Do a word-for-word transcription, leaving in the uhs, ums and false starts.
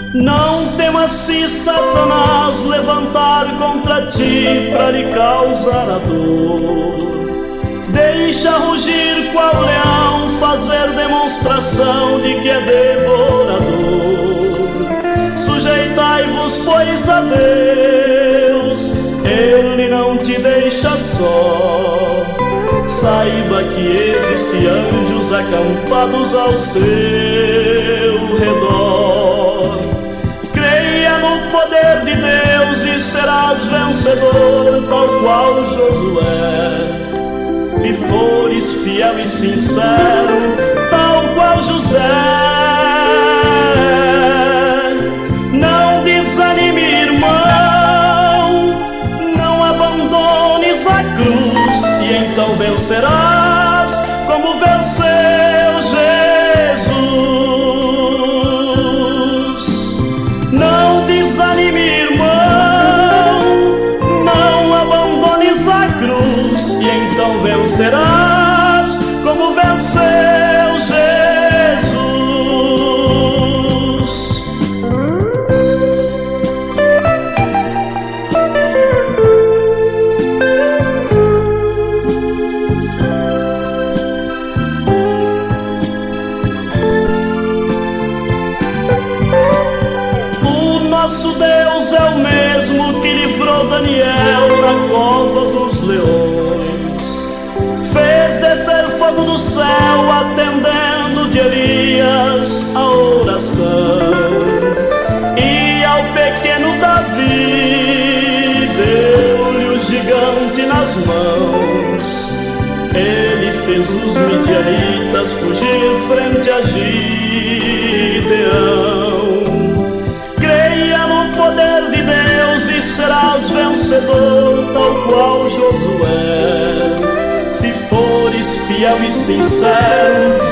Não temas se Satanás levantar contra ti para lhe causar a dor. Deixa rugir qual leão, fazer demonstração de que é devorador. Sujeitai-vos, pois, a Deus, Ele não te deixa só. Saiba que existem anjos acampados ao seu redor. Creia no poder de Deus e serás vencedor, tal qual Josué. Se fores fiel e sincero, tal qual José. Não desanime, irmão, não abandones a cruz, e então vencerás como venceu Jesus. Não desanime, irmão, não abandones a cruz, e então vencerás como venceu Jesus. O nosso Deus é o mesmo que livrou Daniel na cova dos leões. Fez descer fogo do céu, atendendo de Elias a oração. E ao pequeno Davi deu-lhe o gigante nas mãos. Ele fez os midianitas fugir frente a Gideão. Creia no poder de Deus e serás vencedor, tal qual Josué. Se fores fiel e sincero,